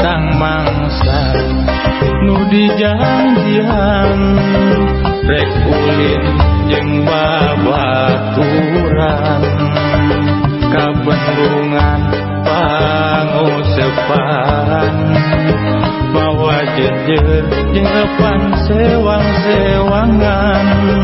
datang mangsa nu dijanjian rek ulin jeung babaturan ka bendungan pangusepan mawa jejer jeung repan sewang-sewangan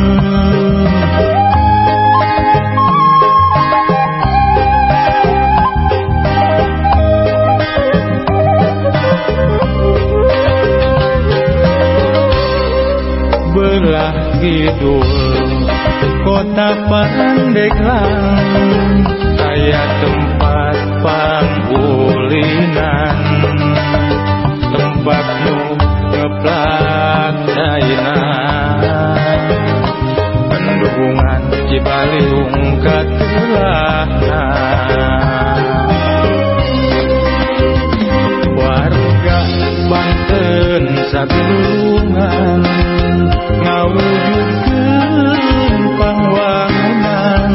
belah kidul kota Pandeglang aya tempat panggulinan tempat nu ngeplak daina bendungan Cibaliung katelahna warga Banten sabilungan ngawujudkeun pangwangunan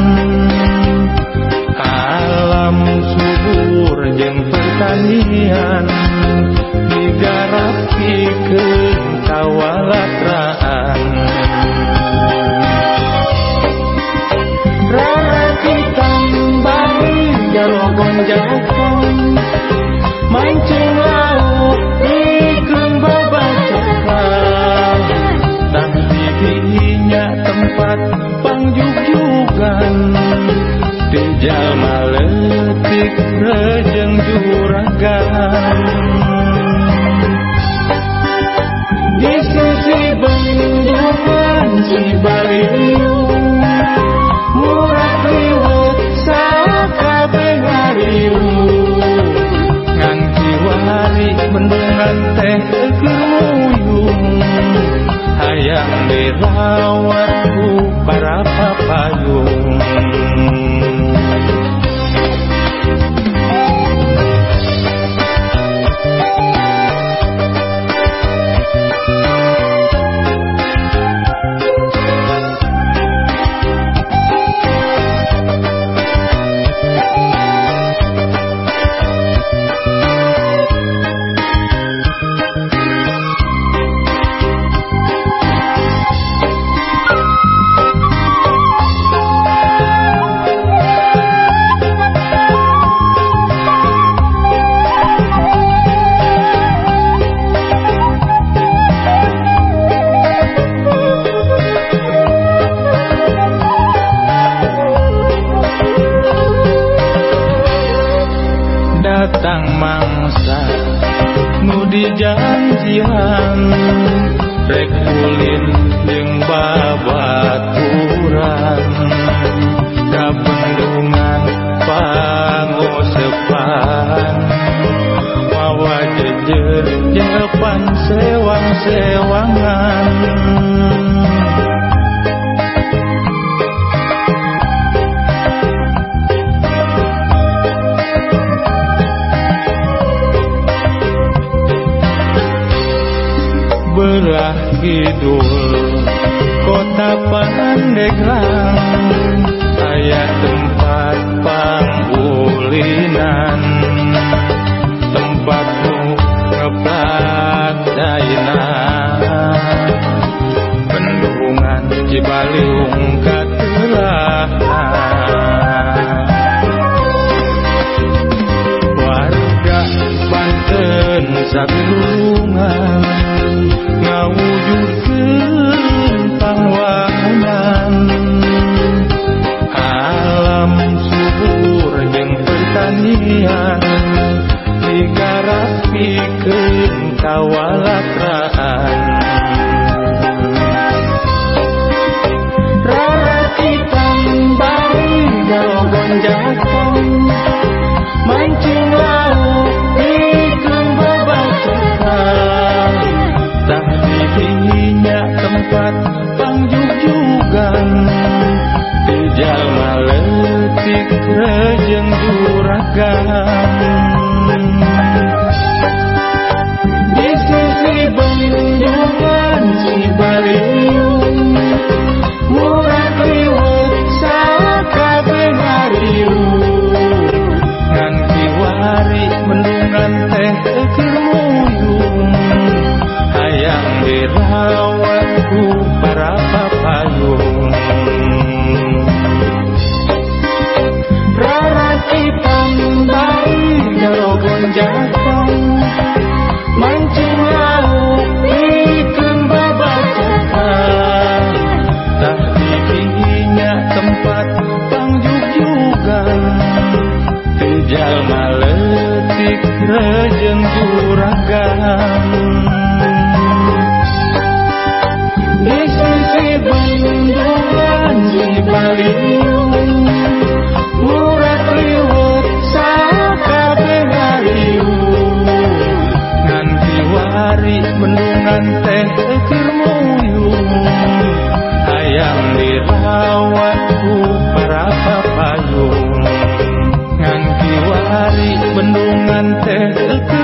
alam subur jeung pertanian digarapikeun kawalatraan rakitan bari jalogon jakan mancing lauk dikeun babacakan tah didinya tempat pangjugjugan di jalma leutik rejeng juragan di sisi bendungan Cibaliung murah liwet sakabeh ngariung ngan kiwari bendungan teh keuyung hayang dirawat ku para papayung datang mangsa nu dijanjian rek ulin jeung babaturan ka bendungan pangusepan mawa jejer jeung repan sewang-sewangan belah kidul kota Pandeglang aya tempat panggulinan tempat nu ngeplak daina bendungan Cibaliung katelahna warga Banten sabilungan ngawujudkeun pangwangunan alam subur jeung pertanian digarapikeun kawalatraan rakitan bari jalogon jakan mancing lauk dikeun babacakan tah didinya tempat pangjugjugan di jalma leutik rejeng juragan di sisi bendungan teh